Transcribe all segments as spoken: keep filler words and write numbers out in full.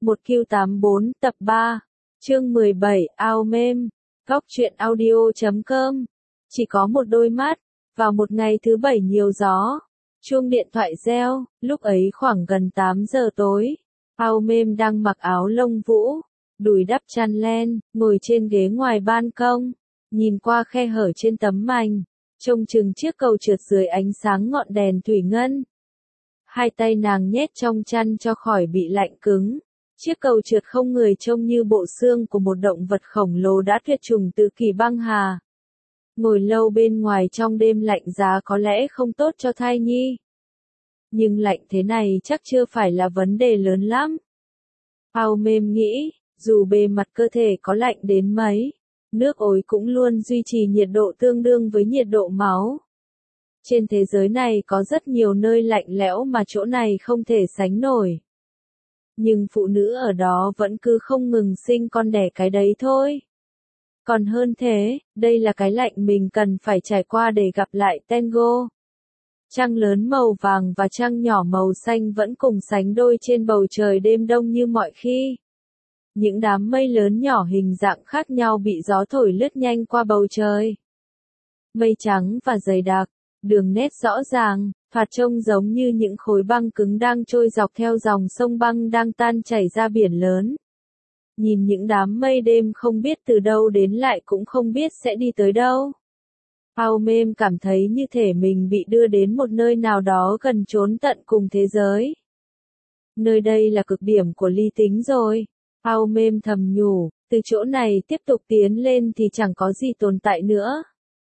một Q tám bốn tập ba, chương mười bảy, ao mêm, góc truyện audio chấm com. Chỉ có một đôi mắt, vào một ngày thứ bảy nhiều gió, chuông điện thoại reo, lúc ấy khoảng gần tám giờ tối. Ao mêm đang mặc áo lông vũ, đùi đắp chăn len, ngồi trên ghế ngoài ban công, nhìn qua khe hở trên tấm mành, trông chừng chiếc cầu trượt dưới ánh sáng ngọn đèn thủy ngân. Hai tay nàng nhét trong chăn cho khỏi bị lạnh cứng. Chiếc cầu trượt không người trông như bộ xương của một động vật khổng lồ đã tuyệt chủng từ kỳ băng hà. Ngồi lâu bên ngoài trong đêm lạnh giá có lẽ không tốt cho thai nhi. Nhưng lạnh thế này chắc chưa phải là vấn đề lớn lắm. Ao mêm nghĩ, dù bề mặt cơ thể có lạnh đến mấy, nước ối cũng luôn duy trì nhiệt độ tương đương với nhiệt độ máu. Trên thế giới này có rất nhiều nơi lạnh lẽo mà chỗ này không thể sánh nổi. Nhưng phụ nữ ở đó vẫn cứ không ngừng sinh con đẻ cái đấy thôi. Còn hơn thế, đây là cái lạnh mình cần phải trải qua để gặp lại Tengo. Trăng lớn màu vàng và trăng nhỏ màu xanh vẫn cùng sánh đôi trên bầu trời đêm đông như mọi khi. Những đám mây lớn nhỏ hình dạng khác nhau bị gió thổi lướt nhanh qua bầu trời. Mây trắng và dày đặc, đường nét rõ ràng, thoạt trông giống như những khối băng cứng đang trôi dọc theo dòng sông băng đang tan chảy ra biển lớn. Nhìn những đám mây đêm không biết từ đâu đến lại cũng không biết sẽ đi tới đâu. Ao mêm cảm thấy như thể mình bị đưa đến một nơi nào đó gần chốn tận cùng thế giới. Nơi đây là cực điểm của ly tính rồi. Ao mêm thầm nhủ, từ chỗ này tiếp tục tiến lên thì chẳng có gì tồn tại nữa.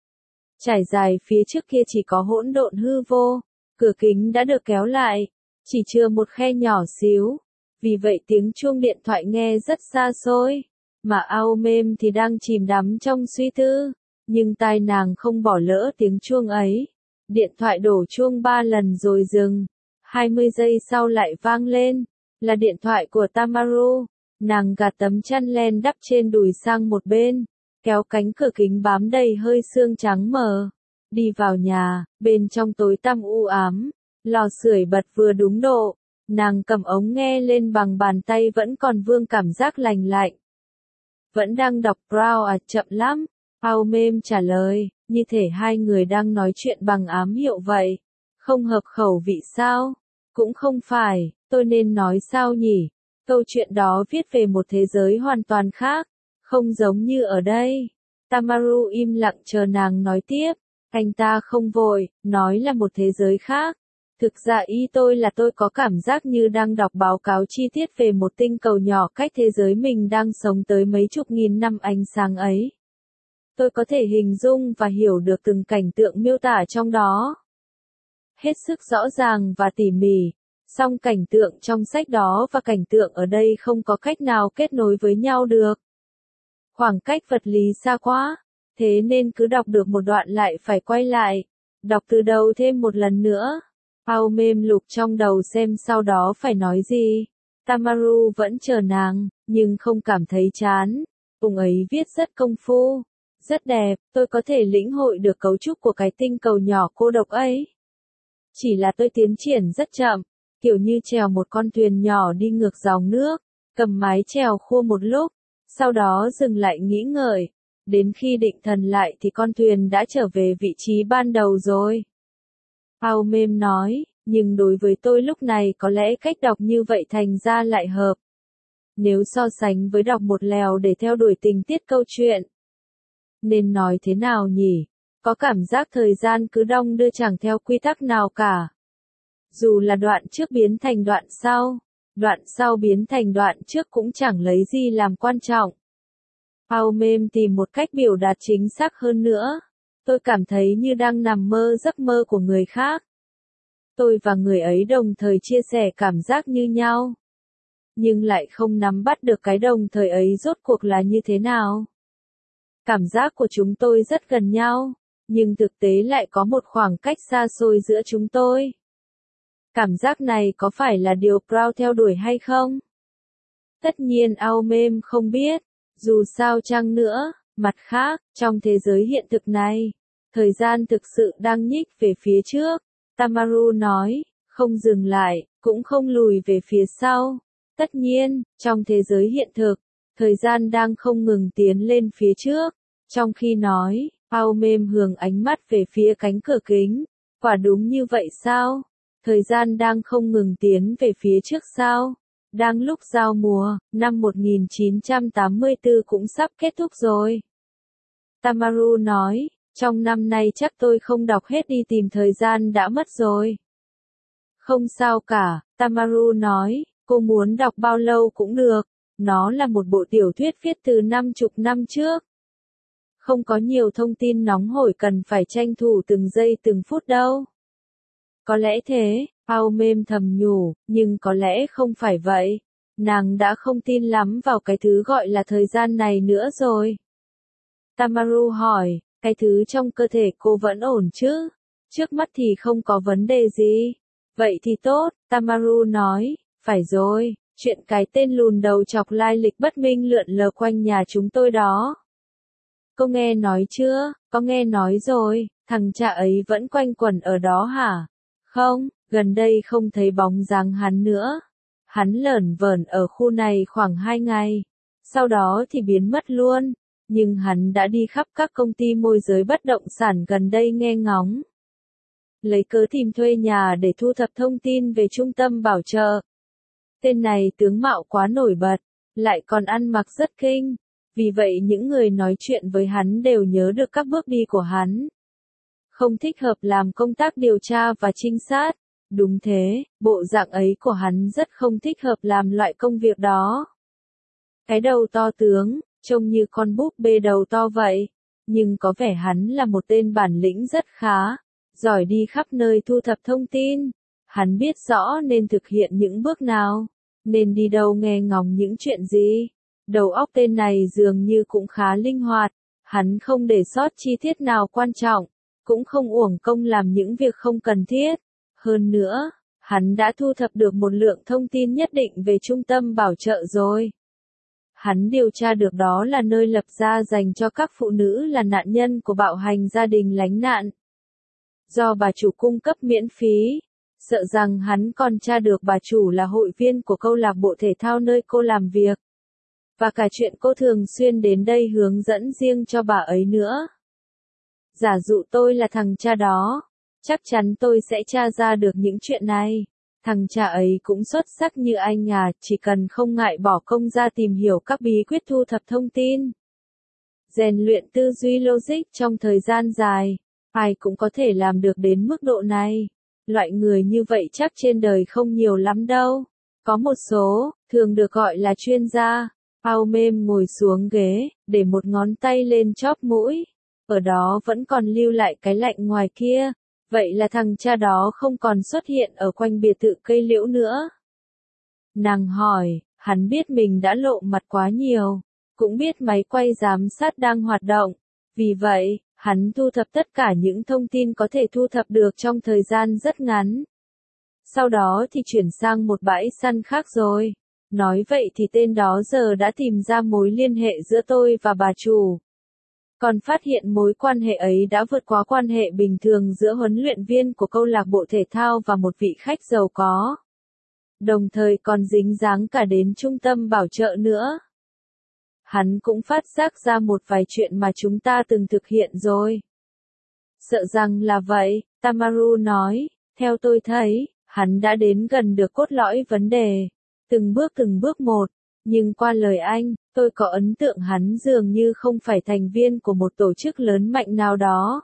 Trải dài phía trước kia chỉ có hỗn độn hư vô, cửa kính đã được kéo lại, chỉ chừa một khe nhỏ xíu, vì vậy tiếng chuông điện thoại nghe rất xa xôi, mà ao mêm thì đang chìm đắm trong suy tư, nhưng tai nàng không bỏ lỡ tiếng chuông ấy. Điện thoại đổ chuông ba lần rồi dừng, hai mươi giây sau lại vang lên, là điện thoại của Tamaru. Nàng gạt tấm chăn len đắp trên đùi sang một bên, kéo cánh cửa kính bám đầy hơi sương trắng mờ. Đi vào nhà, bên trong tối tăm u ám, lò sưởi bật vừa đúng độ, nàng cầm ống nghe lên bằng bàn tay vẫn còn vương cảm giác lành lạnh. Vẫn đang đọc Brown à, chậm lắm, ao mêm trả lời, như thể hai người đang nói chuyện bằng ám hiệu vậy. Không hợp khẩu vị sao? Cũng không phải, tôi nên nói sao nhỉ? Câu chuyện đó viết về một thế giới hoàn toàn khác, không giống như ở đây. Tamaru im lặng chờ nàng nói tiếp, anh ta không vội, nói là một thế giới khác. Thực ra ý tôi là tôi có cảm giác như đang đọc báo cáo chi tiết về một tinh cầu nhỏ cách thế giới mình đang sống tới mấy chục nghìn năm ánh sáng ấy. Tôi có thể hình dung và hiểu được từng cảnh tượng miêu tả trong đó. Hết sức rõ ràng và tỉ mỉ. Song cảnh tượng trong sách đó và cảnh tượng ở đây không có cách nào kết nối với nhau được. Khoảng cách vật lý xa quá, thế nên cứ đọc được một đoạn lại phải quay lại, đọc từ đầu thêm một lần nữa. Ao mêm lục trong đầu xem sau đó phải nói gì. Tamaru vẫn chờ nàng, nhưng không cảm thấy chán. Ông ấy viết rất công phu, rất đẹp, tôi có thể lĩnh hội được cấu trúc của cái tinh cầu nhỏ cô độc ấy. Chỉ là tôi tiến triển rất chậm. Kiểu như chèo một con thuyền nhỏ đi ngược dòng nước, cầm mái chèo khua một lúc, sau đó dừng lại nghĩ ngợi. Đến khi định thần lại thì con thuyền đã trở về vị trí ban đầu rồi. Ao mêm nói, nhưng đối với tôi lúc này có lẽ cách đọc như vậy thành ra lại hợp. Nếu so sánh với đọc một lèo để theo đuổi tình tiết câu chuyện. Nên nói thế nào nhỉ? Có cảm giác thời gian cứ đong đưa chẳng theo quy tắc nào cả. Dù là đoạn trước biến thành đoạn sau, đoạn sau biến thành đoạn trước cũng chẳng lấy gì làm quan trọng. Ao mêm tìm một cách biểu đạt chính xác hơn nữa. Tôi cảm thấy như đang nằm mơ giấc mơ của người khác. Tôi và người ấy đồng thời chia sẻ cảm giác như nhau. Nhưng lại không nắm bắt được cái đồng thời ấy rốt cuộc là như thế nào. Cảm giác của chúng tôi rất gần nhau, nhưng thực tế lại có một khoảng cách xa xôi giữa chúng tôi. Cảm giác này có phải là điều Brown theo đuổi hay không? Tất nhiên ao mêm không biết, dù sao chăng nữa, mặt khác, trong thế giới hiện thực này, thời gian thực sự đang nhích về phía trước, Tamaru nói, không dừng lại, cũng không lùi về phía sau. Tất nhiên, trong thế giới hiện thực, thời gian đang không ngừng tiến lên phía trước. Trong khi nói, Aomem hướng ánh mắt về phía cánh cửa kính. Quả đúng như vậy sao? Thời gian đang không ngừng tiến về phía trước sao? Đang lúc giao mùa, năm một nghìn chín trăm tám mươi tư cũng sắp kết thúc rồi. Tamaru nói, trong năm nay chắc tôi không đọc hết đi tìm thời gian đã mất rồi. Không sao cả, Tamaru nói, cô muốn đọc bao lâu cũng được, nó là một bộ tiểu thuyết viết từ năm chục năm trước. Không có nhiều thông tin nóng hổi cần phải tranh thủ từng giây từng phút đâu. Có lẽ thế, Aomem thầm nhủ, nhưng có lẽ không phải vậy. Nàng đã không tin lắm vào cái thứ gọi là thời gian này nữa rồi. Tamaru hỏi, cái thứ trong cơ thể cô vẫn ổn chứ? Trước mắt thì không có vấn đề gì. Vậy thì tốt, Tamaru nói, phải rồi, chuyện cái tên lùn đầu chọc lai lịch bất minh lượn lờ quanh nhà chúng tôi đó. Cô nghe nói chưa? Có nghe nói rồi, thằng cha ấy vẫn quanh quẩn ở đó hả? Không, gần đây không thấy bóng dáng hắn nữa. Hắn lởn vởn ở khu này khoảng hai ngày. Sau đó thì biến mất luôn. Nhưng hắn đã đi khắp các công ty môi giới bất động sản gần đây nghe ngóng. Lấy cớ tìm thuê nhà để thu thập thông tin về trung tâm bảo trợ. Tên này tướng mạo quá nổi bật, lại còn ăn mặc rất kinh. Vì vậy những người nói chuyện với hắn đều nhớ được các bước đi của hắn. Không thích hợp làm công tác điều tra và trinh sát. Đúng thế, bộ dạng ấy của hắn rất không thích hợp làm loại công việc đó. Cái đầu to tướng, trông như con búp bê đầu to vậy. Nhưng có vẻ hắn là một tên bản lĩnh rất khá, giỏi đi khắp nơi thu thập thông tin. Hắn biết rõ nên thực hiện những bước nào, nên đi đâu nghe ngóng những chuyện gì. Đầu óc tên này dường như cũng khá linh hoạt, hắn không để sót chi tiết nào quan trọng, cũng không uổng công làm những việc không cần thiết. Hơn nữa, hắn đã thu thập được một lượng thông tin nhất định về trung tâm bảo trợ rồi. Hắn điều tra được đó là nơi lập ra dành cho các phụ nữ là nạn nhân của bạo hành gia đình lánh nạn. Do bà chủ cung cấp miễn phí, sợ rằng hắn còn tra được bà chủ là hội viên của câu lạc bộ thể thao nơi cô làm việc. Và cả chuyện cô thường xuyên đến đây hướng dẫn riêng cho bà ấy nữa. Giả dụ tôi là thằng cha đó, chắc chắn tôi sẽ tra ra được những chuyện này. Thằng cha ấy cũng xuất sắc như anh à, chỉ cần không ngại bỏ công ra tìm hiểu các bí quyết thu thập thông tin. Rèn luyện tư duy logic trong thời gian dài, ai cũng có thể làm được đến mức độ này. Loại người như vậy chắc trên đời không nhiều lắm đâu. Có một số, thường được gọi là chuyên gia. Aomem ngồi xuống ghế, để một ngón tay lên chóp mũi. Ở đó vẫn còn lưu lại cái lạnh ngoài kia. Vậy là thằng cha đó không còn xuất hiện ở quanh biệt thự cây liễu nữa. Nàng hỏi, hắn biết mình đã lộ mặt quá nhiều, cũng biết máy quay giám sát đang hoạt động. Vì vậy, hắn thu thập tất cả những thông tin có thể thu thập được trong thời gian rất ngắn. Sau đó thì chuyển sang một bãi săn khác rồi. Nói vậy thì tên đó giờ đã tìm ra mối liên hệ giữa tôi và bà chủ. Còn phát hiện mối quan hệ ấy đã vượt quá quan hệ bình thường giữa huấn luyện viên của câu lạc bộ thể thao và một vị khách giàu có. Đồng thời còn dính dáng cả đến trung tâm bảo trợ nữa. Hắn cũng phát giác ra một vài chuyện mà chúng ta từng thực hiện rồi. Sợ rằng là vậy, Tamaru nói, theo tôi thấy, hắn đã đến gần được cốt lõi vấn đề. Từng bước từng bước một, nhưng qua lời anh, tôi có ấn tượng hắn dường như không phải thành viên của một tổ chức lớn mạnh nào đó,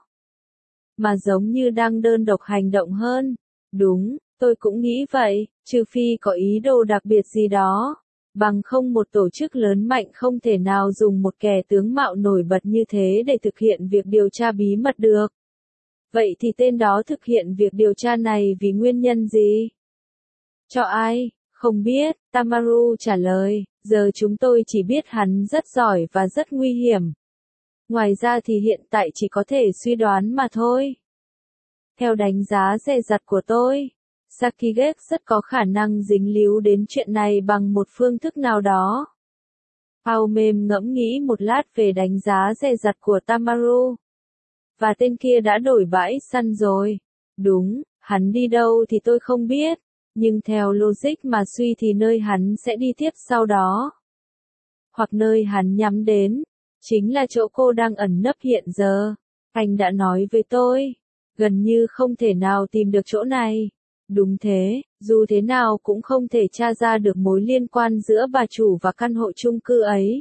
mà giống như đang đơn độc hành động hơn. Đúng, tôi cũng nghĩ vậy, trừ phi có ý đồ đặc biệt gì đó. Bằng không một tổ chức lớn mạnh không thể nào dùng một kẻ tướng mạo nổi bật như thế để thực hiện việc điều tra bí mật được. Vậy thì tên đó thực hiện việc điều tra này vì nguyên nhân gì? Cho ai? Không biết, Tamaru trả lời, giờ chúng tôi chỉ biết hắn rất giỏi và rất nguy hiểm. Ngoài ra thì hiện tại chỉ có thể suy đoán mà thôi. Theo đánh giá dè dặt của tôi, Sakigake rất có khả năng dính líu đến chuyện này bằng một phương thức nào đó. Aomem ngẫm nghĩ một lát về đánh giá dè dặt của Tamaru. Và tên kia đã đổi bãi săn rồi. Đúng, hắn đi đâu thì tôi không biết. Nhưng theo logic mà suy thì nơi hắn sẽ đi tiếp sau đó, hoặc nơi hắn nhắm đến, chính là chỗ cô đang ẩn nấp hiện giờ. Anh đã nói với tôi, gần như không thể nào tìm được chỗ này. Đúng thế, dù thế nào cũng không thể tra ra được mối liên quan giữa bà chủ và căn hộ chung cư ấy.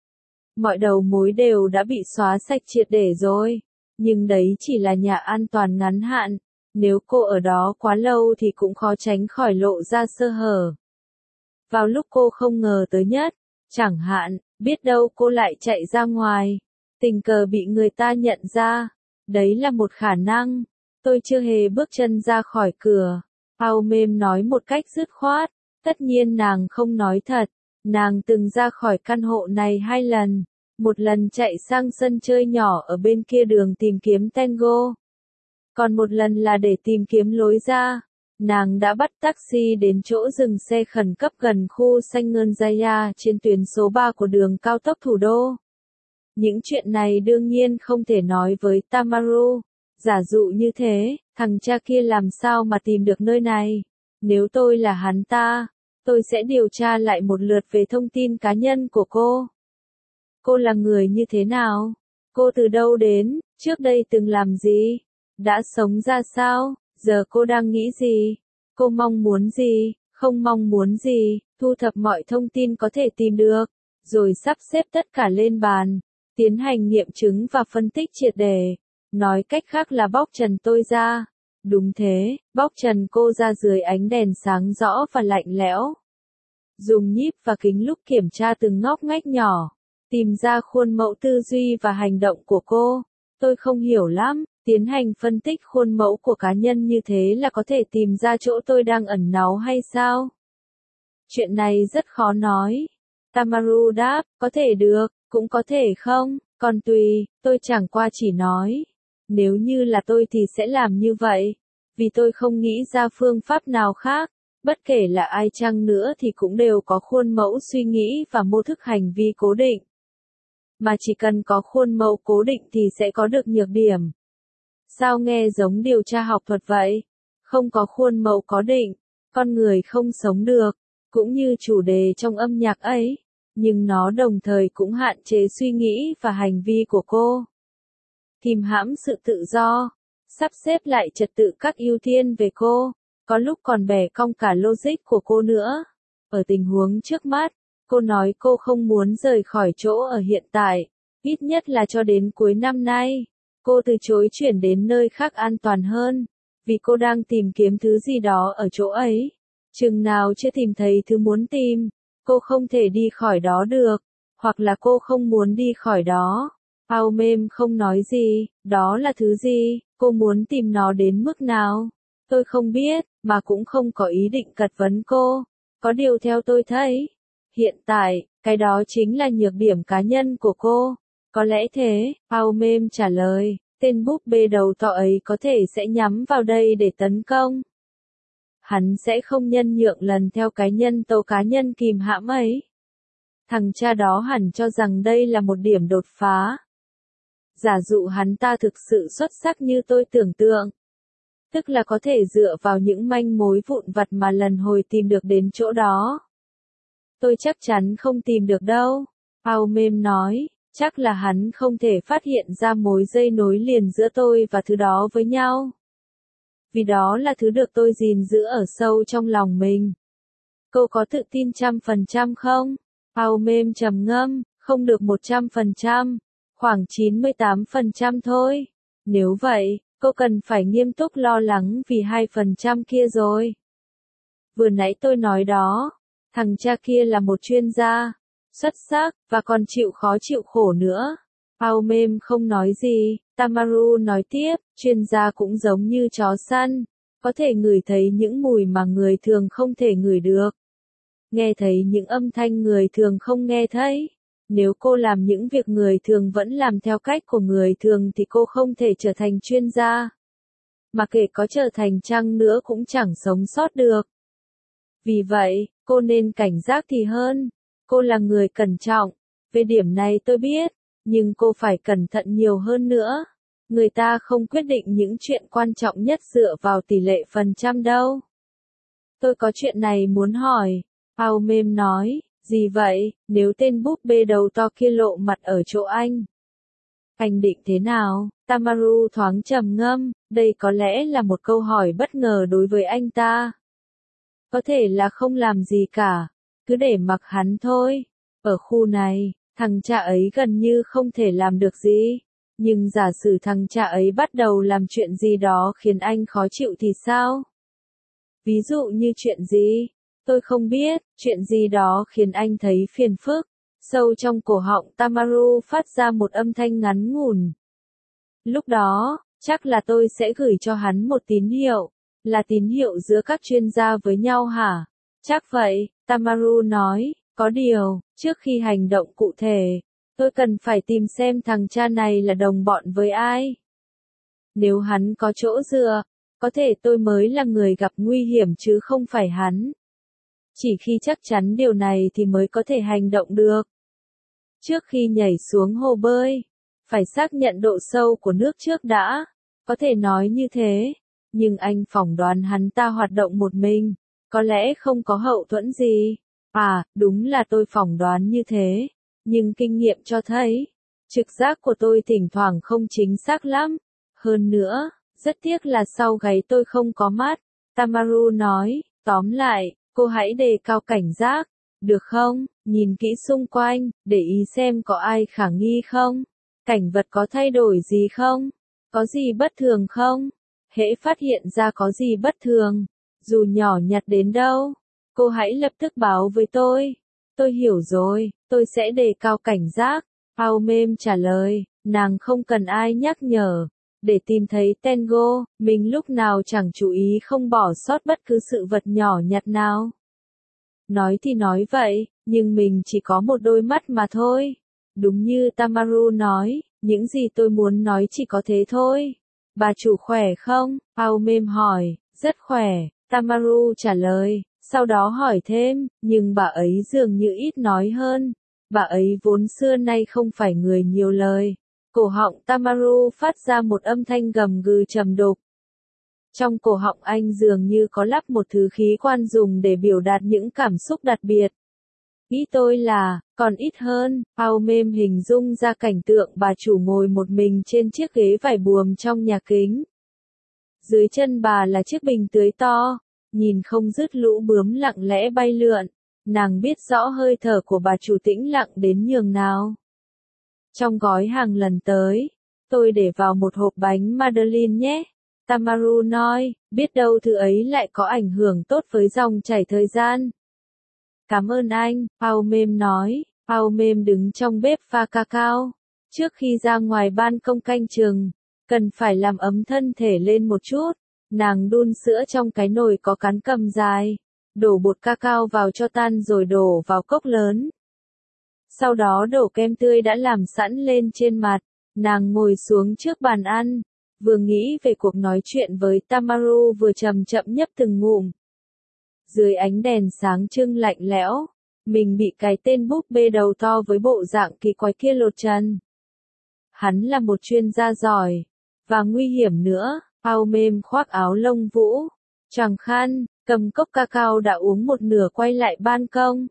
Mọi đầu mối đều đã bị xóa sạch triệt để rồi, nhưng đấy chỉ là nhà an toàn ngắn hạn. Nếu cô ở đó quá lâu thì cũng khó tránh khỏi lộ ra sơ hở. Vào lúc cô không ngờ tới nhất, chẳng hạn, biết đâu cô lại chạy ra ngoài, tình cờ bị người ta nhận ra. Đấy là một khả năng. Tôi chưa hề bước chân ra khỏi cửa. Ao Mêm nói một cách dứt khoát. Tất nhiên nàng không nói thật. Nàng từng ra khỏi căn hộ này hai lần. Một lần chạy sang sân chơi nhỏ ở bên kia đường tìm kiếm Tango. Còn một lần là để tìm kiếm lối ra. Nàng đã bắt taxi đến chỗ dừng xe khẩn cấp gần khu Sangnyeongja trên tuyến số ba của đường cao tốc thủ đô. Những chuyện này đương nhiên không thể nói với Tamaru. Giả dụ như thế, thằng cha kia làm sao mà tìm được nơi này? Nếu tôi là hắn ta, tôi sẽ điều tra lại một lượt về thông tin cá nhân của cô. Cô là người như thế nào? Cô từ đâu đến? Trước đây từng làm gì? Đã sống ra sao? Giờ cô đang nghĩ gì? Cô mong muốn gì? Không mong muốn gì? Thu thập mọi thông tin có thể tìm được, rồi sắp xếp tất cả lên bàn, tiến hành nghiệm chứng và phân tích triệt để. Nói cách khác là bóc trần tôi ra. Đúng thế, bóc trần cô ra dưới ánh đèn sáng rõ và lạnh lẽo. Dùng nhíp và kính lúp kiểm tra từng ngóc ngách nhỏ, tìm ra khuôn mẫu tư duy và hành động của cô. Tôi không hiểu lắm, tiến hành phân tích khuôn mẫu của cá nhân như thế là có thể tìm ra chỗ tôi đang ẩn náu hay sao? Chuyện này rất khó nói. Tamaru đáp, có thể được, cũng có thể không, còn tùy, tôi chẳng qua chỉ nói. Nếu như là tôi thì sẽ làm như vậy, vì tôi không nghĩ ra phương pháp nào khác. Bất kể là ai chăng nữa thì cũng đều có khuôn mẫu suy nghĩ và mô thức hành vi cố định. Mà chỉ cần có khuôn mẫu cố định thì sẽ có được nhược điểm. Sao nghe giống điều tra học thuật vậy? Không có khuôn mẫu có định, con người không sống được, cũng như chủ đề trong âm nhạc ấy, nhưng nó đồng thời cũng hạn chế suy nghĩ và hành vi của cô. Kìm hãm sự tự do, sắp xếp lại trật tự các ưu tiên về cô, có lúc còn bẻ cong cả logic của cô nữa. Ở tình huống trước mắt, cô nói cô không muốn rời khỏi chỗ ở hiện tại, ít nhất là cho đến cuối năm nay. Cô từ chối chuyển đến nơi khác an toàn hơn, vì cô đang tìm kiếm thứ gì đó ở chỗ ấy. Chừng nào chưa tìm thấy thứ muốn tìm, cô không thể đi khỏi đó được, hoặc là cô không muốn đi khỏi đó. Ao Mêm không nói gì, đó là thứ gì, cô muốn tìm nó đến mức nào? Tôi không biết, mà cũng không có ý định cật vấn cô. Có điều theo tôi thấy, hiện tại, cái đó chính là nhược điểm cá nhân của cô. Có lẽ thế, Ao Mêm trả lời, tên búp bê đầu to ấy có thể sẽ nhắm vào đây để tấn công. Hắn sẽ không nhân nhượng lần theo cái nhân tố cá nhân kìm hãm ấy. Thằng cha đó hẳn cho rằng đây là một điểm đột phá. Giả dụ hắn ta thực sự xuất sắc như tôi tưởng tượng. Tức là có thể dựa vào những manh mối vụn vặt mà lần hồi tìm được đến chỗ đó. Tôi chắc chắn không tìm được đâu. Ao Mêm nói, chắc là hắn không thể phát hiện ra mối dây nối liền giữa tôi và thứ đó với nhau. Vì đó là thứ được tôi gìn giữ ở sâu trong lòng mình. Cô có tự tin trăm phần trăm không? Ao Mêm trầm ngâm, không được một trăm phần trăm, khoảng chín mươi tám phần trăm thôi. Nếu vậy, cô cần phải nghiêm túc lo lắng vì hai phần trăm kia rồi. Vừa nãy tôi nói đó, thằng cha kia là một chuyên gia, xuất sắc, và còn chịu khó chịu khổ nữa. Ao Mêm không nói gì, Tamaru nói tiếp, chuyên gia cũng giống như chó săn, có thể ngửi thấy những mùi mà người thường không thể ngửi được. Nghe thấy những âm thanh người thường không nghe thấy. Nếu cô làm những việc người thường vẫn làm theo cách của người thường thì cô không thể trở thành chuyên gia. Mà kể có trở thành chăng nữa cũng chẳng sống sót được. Vì vậy, cô nên cảnh giác thì hơn. Cô là người cẩn trọng. Về điểm này tôi biết, nhưng cô phải cẩn thận nhiều hơn nữa. Người ta không quyết định những chuyện quan trọng nhất dựa vào tỷ lệ phần trăm đâu. Tôi có chuyện này muốn hỏi. Aomem nói, gì vậy, nếu tên búp bê đầu to kia lộ mặt ở chỗ anh? Anh định thế nào? Tamaru thoáng trầm ngâm, đây có lẽ là một câu hỏi bất ngờ đối với anh ta. Có thể là không làm gì cả, cứ để mặc hắn thôi. Ở khu này, thằng cha ấy gần như không thể làm được gì. Nhưng giả sử thằng cha ấy bắt đầu làm chuyện gì đó khiến anh khó chịu thì sao? Ví dụ như chuyện gì? Tôi không biết, chuyện gì đó khiến anh thấy phiền phức. Sâu trong cổ họng Tamaru phát ra một âm thanh ngắn ngủn. Lúc đó, chắc là tôi sẽ gửi cho hắn một tín hiệu. Là tín hiệu giữa các chuyên gia với nhau hả? Chắc vậy, Tamaru nói, có điều, trước khi hành động cụ thể, tôi cần phải tìm xem thằng cha này là đồng bọn với ai. Nếu hắn có chỗ dựa, có thể tôi mới là người gặp nguy hiểm chứ không phải hắn. Chỉ khi chắc chắn điều này thì mới có thể hành động được. Trước khi nhảy xuống hồ bơi, phải xác nhận độ sâu của nước trước đã. Có thể nói như thế, nhưng anh phỏng đoán hắn ta hoạt động một mình, có lẽ không có hậu thuẫn gì. À, đúng là tôi phỏng đoán như thế, nhưng kinh nghiệm cho thấy, trực giác của tôi thỉnh thoảng không chính xác lắm. Hơn nữa, rất tiếc là sau gáy tôi không có mắt. Tamaru nói, tóm lại, cô hãy đề cao cảnh giác, được không? Nhìn kỹ xung quanh, để ý xem có ai khả nghi không? Cảnh vật có thay đổi gì không? Có gì bất thường không? Hễ phát hiện ra có gì bất thường, dù nhỏ nhặt đến đâu, cô hãy lập tức báo với tôi. Tôi hiểu rồi, tôi sẽ đề cao cảnh giác. Aomem trả lời, nàng không cần ai nhắc nhở. Để tìm thấy Tengo, mình lúc nào chẳng chú ý không bỏ sót bất cứ sự vật nhỏ nhặt nào. Nói thì nói vậy, nhưng mình chỉ có một đôi mắt mà thôi. Đúng như Tamaru nói, những gì tôi muốn nói chỉ có thế thôi. Bà chủ khỏe không? Aomem hỏi, rất khỏe, Tamaru trả lời, sau đó hỏi thêm, nhưng bà ấy dường như ít nói hơn. Bà ấy vốn xưa nay không phải người nhiều lời. Cổ họng Tamaru phát ra một âm thanh gầm gừ trầm đục. Trong cổ họng anh dường như có lắp một thứ khí quan dùng để biểu đạt những cảm xúc đặc biệt. Nghĩ tôi là, còn ít hơn, Aomem hình dung ra cảnh tượng bà chủ ngồi một mình trên chiếc ghế vải buồm trong nhà kính. Dưới chân bà là chiếc bình tưới to, nhìn không dứt lũ bướm lặng lẽ bay lượn, nàng biết rõ hơi thở của bà chủ tĩnh lặng đến nhường nào. Trong gói hàng lần tới, tôi để vào một hộp bánh Madeleine nhé. Tamaru nói, biết đâu thứ ấy lại có ảnh hưởng tốt với dòng chảy thời gian. Cảm ơn anh, Aomem nói. Aomem đứng trong bếp pha cacao. Trước khi ra ngoài ban công canh chừng, cần phải làm ấm thân thể lên một chút. Nàng đun sữa trong cái nồi có cán cầm dài, đổ bột cacao vào cho tan rồi đổ vào cốc lớn. Sau đó đổ kem tươi đã làm sẵn lên trên mặt. Nàng ngồi xuống trước bàn ăn, vừa nghĩ về cuộc nói chuyện với Tamaru vừa chậm chậm nhấp từng ngụm. Dưới ánh đèn sáng trưng lạnh lẽo, mình bị cái tên búp bê đầu to với bộ dạng kỳ quái kia lột trần. Hắn là một chuyên gia giỏi, và nguy hiểm nữa. Aomem khoác áo lông vũ, choàng khăn, cầm cốc cacao đã uống một nửa quay lại ban công.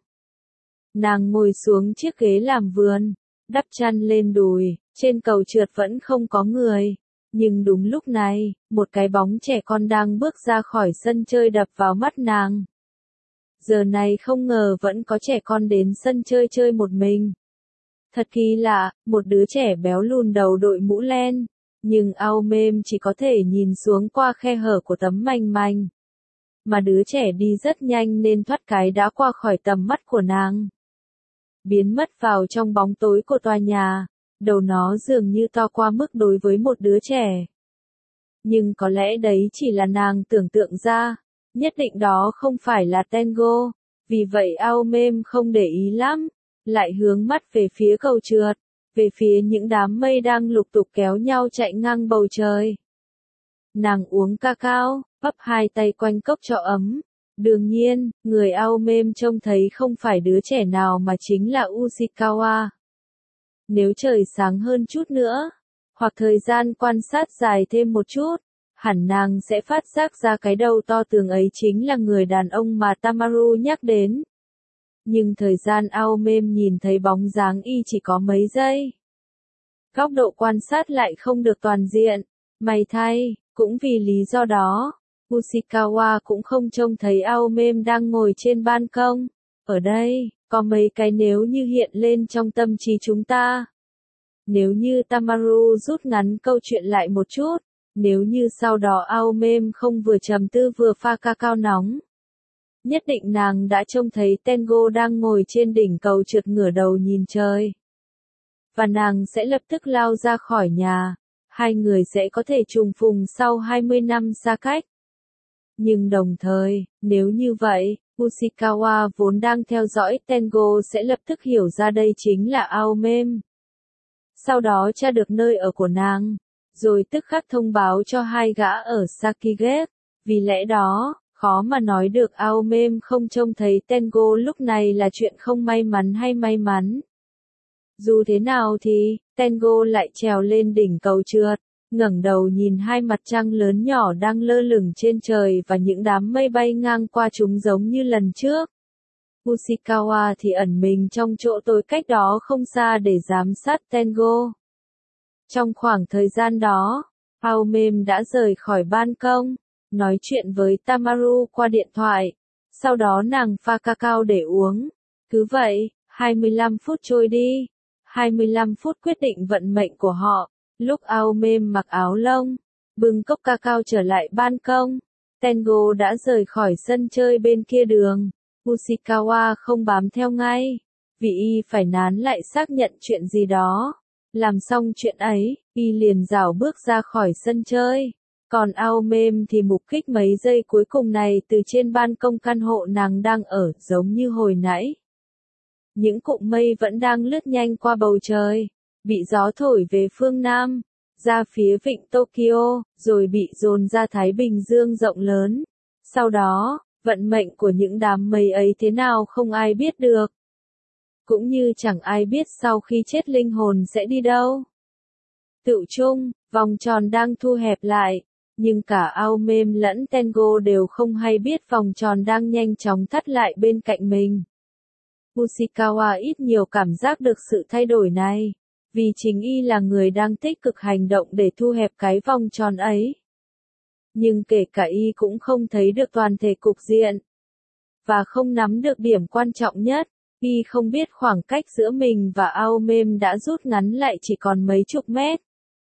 Nàng ngồi xuống chiếc ghế làm vườn, đắp chăn lên đùi, trên cầu trượt vẫn không có người. Nhưng đúng lúc này, một cái bóng trẻ con đang bước ra khỏi sân chơi đập vào mắt nàng. Giờ này không ngờ vẫn có trẻ con đến sân chơi chơi một mình. Thật kỳ lạ, một đứa trẻ béo lùn đầu đội mũ len, nhưng Aomem chỉ có thể nhìn xuống qua khe hở của tấm manh manh. Mà đứa trẻ đi rất nhanh nên thoát cái đã qua khỏi tầm mắt của nàng. Biến mất vào trong bóng tối của tòa nhà, đầu nó dường như to qua mức đối với một đứa trẻ. Nhưng có lẽ đấy chỉ là nàng tưởng tượng ra, nhất định đó không phải là Tengo, vì vậy Aomem không để ý lắm, lại hướng mắt về phía cầu trượt, về phía những đám mây đang lục tục kéo nhau chạy ngang bầu trời. Nàng uống cacao, bắp hai tay quanh cốc cho ấm. Đương nhiên, người Aomem trông thấy không phải đứa trẻ nào mà chính là Ushikawa. Nếu trời sáng hơn chút nữa, hoặc thời gian quan sát dài thêm một chút, hẳn nàng sẽ phát giác ra cái đầu to tường ấy chính là người đàn ông mà Tamaru nhắc đến. Nhưng thời gian Aomem nhìn thấy bóng dáng y chỉ có mấy giây. Góc độ quan sát lại không được toàn diện. May thay, cũng vì lý do đó, Ushikawa cũng không trông thấy Aomem đang ngồi trên ban công. Ở đây, có mấy cái nếu như hiện lên trong tâm trí chúng ta. Nếu như Tamaru rút ngắn câu chuyện lại một chút, nếu như sau đó Aomem không vừa trầm tư vừa pha cacao nóng. Nhất định nàng đã trông thấy Tengo đang ngồi trên đỉnh cầu trượt ngửa đầu nhìn trời. Và nàng sẽ lập tức lao ra khỏi nhà. Hai người sẽ có thể trùng phùng sau hai mươi năm xa cách. Nhưng đồng thời, nếu như vậy, Ushikawa vốn đang theo dõi Tengo sẽ lập tức hiểu ra đây chính là Aomem. Sau đó tra được nơi ở của nàng, rồi tức khắc thông báo cho hai gã ở Sakigate. Vì lẽ đó, khó mà nói được Aomem không trông thấy Tengo lúc này là chuyện không may mắn hay may mắn. Dù thế nào thì, Tengo lại trèo lên đỉnh cầu trượt, ngẩng đầu nhìn hai mặt trăng lớn nhỏ đang lơ lửng trên trời và những đám mây bay ngang qua chúng giống như lần trước. Ushikawa thì ẩn mình trong chỗ tối cách đó không xa để giám sát Tengo. Trong khoảng thời gian đó, Aomem đã rời khỏi ban công, nói chuyện với Tamaru qua điện thoại. Sau đó nàng pha cacao để uống. Cứ vậy, hai mươi lăm phút trôi đi. hai mươi lăm phút quyết định vận mệnh của họ. Lúc Aomem mặc áo lông, bưng cốc cacao trở lại ban công, Tengo đã rời khỏi sân chơi bên kia đường. Ushikawa không bám theo ngay, vì y phải nán lại xác nhận chuyện gì đó. Làm xong chuyện ấy, y liền rảo bước ra khỏi sân chơi. Còn Aomem thì mục kích mấy giây cuối cùng này từ trên ban công căn hộ nàng đang ở, giống như hồi nãy. Những cụm mây vẫn đang lướt nhanh qua bầu trời, bị gió thổi về phương Nam, ra phía vịnh Tokyo, rồi bị dồn ra Thái Bình Dương rộng lớn. Sau đó, vận mệnh của những đám mây ấy thế nào không ai biết được. Cũng như chẳng ai biết sau khi chết linh hồn sẽ đi đâu. Tựu chung, vòng tròn đang thu hẹp lại, nhưng cả Aomem lẫn Tengo đều không hay biết vòng tròn đang nhanh chóng thắt lại bên cạnh mình. Ushikawa ít nhiều cảm giác được sự thay đổi này, vì chính y là người đang tích cực hành động để thu hẹp cái vòng tròn ấy. Nhưng kể cả y cũng không thấy được toàn thể cục diện, và không nắm được điểm quan trọng nhất, y không biết khoảng cách giữa mình và Aomem đã rút ngắn lại chỉ còn mấy chục mét.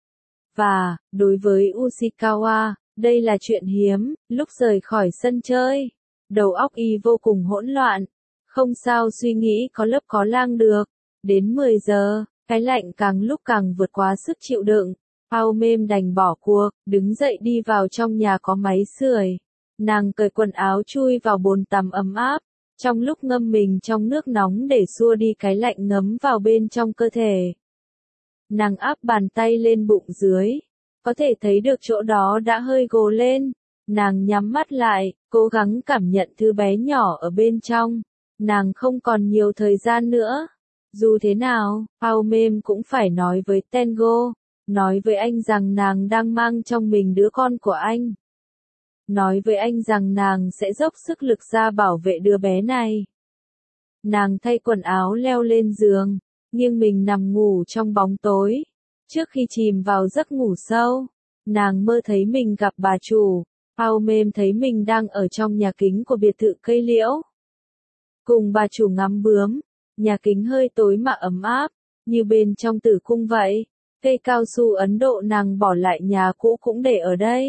Và, đối với Ushikawa, đây là chuyện hiếm. Lúc rời khỏi sân chơi, đầu óc y vô cùng hỗn loạn, không sao suy nghĩ có lớp có lang được. Đến mười giờ, cái lạnh càng lúc càng vượt quá sức chịu đựng. Aomem đành bỏ cuộc, đứng dậy đi vào trong nhà có máy sưởi. Nàng cởi quần áo chui vào bồn tắm ấm áp, trong lúc ngâm mình trong nước nóng để xua đi cái lạnh ngấm vào bên trong cơ thể. Nàng áp bàn tay lên bụng dưới, có thể thấy được chỗ đó đã hơi gồ lên. Nàng nhắm mắt lại, cố gắng cảm nhận thứ bé nhỏ ở bên trong. Nàng không còn nhiều thời gian nữa. Dù thế nào, Aomem cũng phải nói với Tengo, nói với anh rằng nàng đang mang trong mình đứa con của anh. Nói với anh rằng nàng sẽ dốc sức lực ra bảo vệ đứa bé này. Nàng thay quần áo leo lên giường, nghiêng mình nằm ngủ trong bóng tối. Trước khi chìm vào giấc ngủ sâu, nàng mơ thấy mình gặp bà chủ. Aomem thấy mình đang ở trong nhà kính của biệt thự cây liễu. Cùng bà chủ ngắm bướm, nhà kính hơi tối mà ấm áp, như bên trong tử cung vậy. Cây cao su Ấn Độ nàng bỏ lại nhà cũ cũng để ở đây.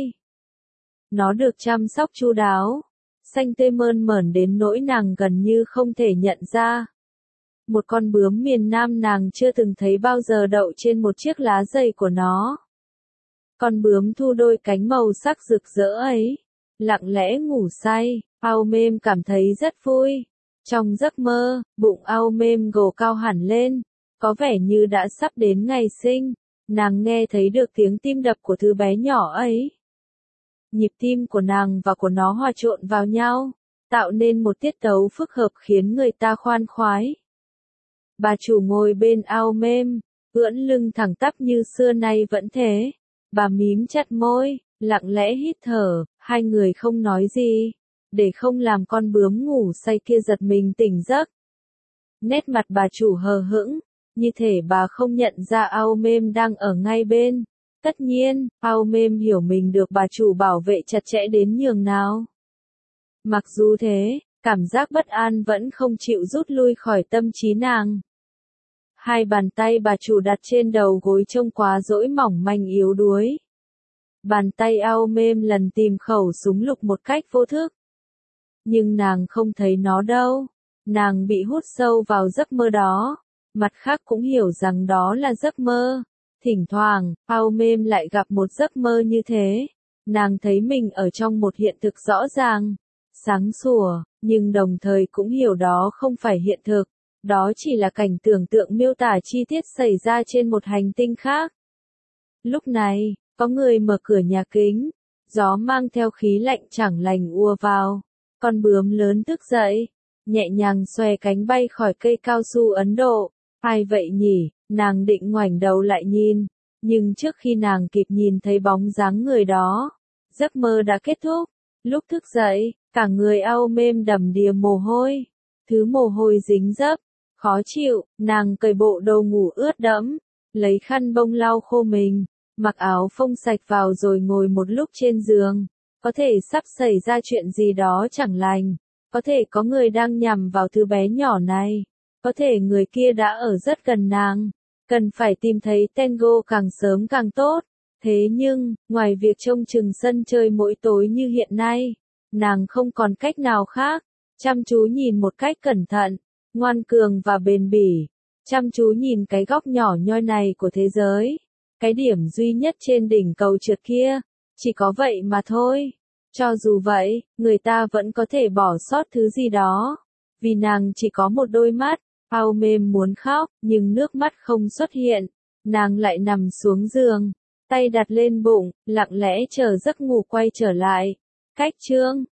Nó được chăm sóc chu đáo, xanh tươi mơn mởn đến nỗi nàng gần như không thể nhận ra. Một con bướm miền Nam nàng chưa từng thấy bao giờ đậu trên một chiếc lá dày của nó. Con bướm thu đôi cánh màu sắc rực rỡ ấy, lặng lẽ ngủ say. Aomem cảm thấy rất vui. Trong giấc mơ, bụng Aomem gồ cao hẳn lên, có vẻ như đã sắp đến ngày sinh. Nàng nghe thấy được tiếng tim đập của thứ bé nhỏ ấy. Nhịp tim của nàng và của nó hòa trộn vào nhau, tạo nên một tiết tấu phức hợp khiến người ta khoan khoái. Bà chủ ngồi bên Aomem, ưỡn lưng thẳng tắp như xưa nay vẫn thế. Bà mím chặt môi, lặng lẽ hít thở, hai người không nói gì, để không làm con bướm ngủ say kia giật mình tỉnh giấc. Nét mặt bà chủ hờ hững, như thể bà không nhận ra Ao Mêm đang ở ngay bên. Tất nhiên, Ao Mêm hiểu mình được bà chủ bảo vệ chặt chẽ đến nhường nào. Mặc dù thế, cảm giác bất an vẫn không chịu rút lui khỏi tâm trí nàng. Hai bàn tay bà chủ đặt trên đầu gối trông quá dỗi mỏng manh yếu đuối. Bàn tay Ao Mêm lần tìm khẩu súng lục một cách vô thức. Nhưng nàng không thấy nó đâu. Nàng bị hút sâu vào giấc mơ đó. Mặt khác cũng hiểu rằng đó là giấc mơ. Thỉnh thoảng, Ao Mêm lại gặp một giấc mơ như thế. Nàng thấy mình ở trong một hiện thực rõ ràng, sáng sủa, nhưng đồng thời cũng hiểu đó không phải hiện thực. Đó chỉ là cảnh tưởng tượng miêu tả chi tiết xảy ra trên một hành tinh khác. Lúc này, có người mở cửa nhà kính. Gió mang theo khí lạnh chẳng lành ùa vào. Con bướm lớn thức dậy, nhẹ nhàng xòe cánh bay khỏi cây cao su Ấn Độ. Ai vậy nhỉ? Nàng định ngoảnh đầu lại nhìn, nhưng trước khi nàng kịp nhìn thấy bóng dáng người đó, giấc mơ đã kết thúc. Lúc thức dậy, cả người Ao Mêm đầm đìa mồ hôi, thứ mồ hôi dính dấp, khó chịu. Nàng cởi bộ đồ ngủ ướt đẫm, lấy khăn bông lau khô mình, mặc áo phông sạch vào rồi ngồi một lúc trên giường. Có thể sắp xảy ra chuyện gì đó chẳng lành, có thể có người đang nhằm vào thứ bé nhỏ này, có thể người kia đã ở rất gần nàng. Cần phải tìm thấy Tengo càng sớm càng tốt. Thế nhưng, ngoài việc trông chừng sân chơi mỗi tối như hiện nay, nàng không còn cách nào khác. Chăm chú nhìn một cách cẩn thận, ngoan cường và bền bỉ. Chăm chú nhìn cái góc nhỏ nhoi này của thế giới. Cái điểm duy nhất trên đỉnh cầu trượt kia. Chỉ có vậy mà thôi. Cho dù vậy, người ta vẫn có thể bỏ sót thứ gì đó. Vì nàng chỉ có một đôi mắt. Ao Mêm muốn khóc, nhưng nước mắt không xuất hiện. Nàng lại nằm xuống giường, tay đặt lên bụng, lặng lẽ chờ giấc ngủ quay trở lại. Cách chương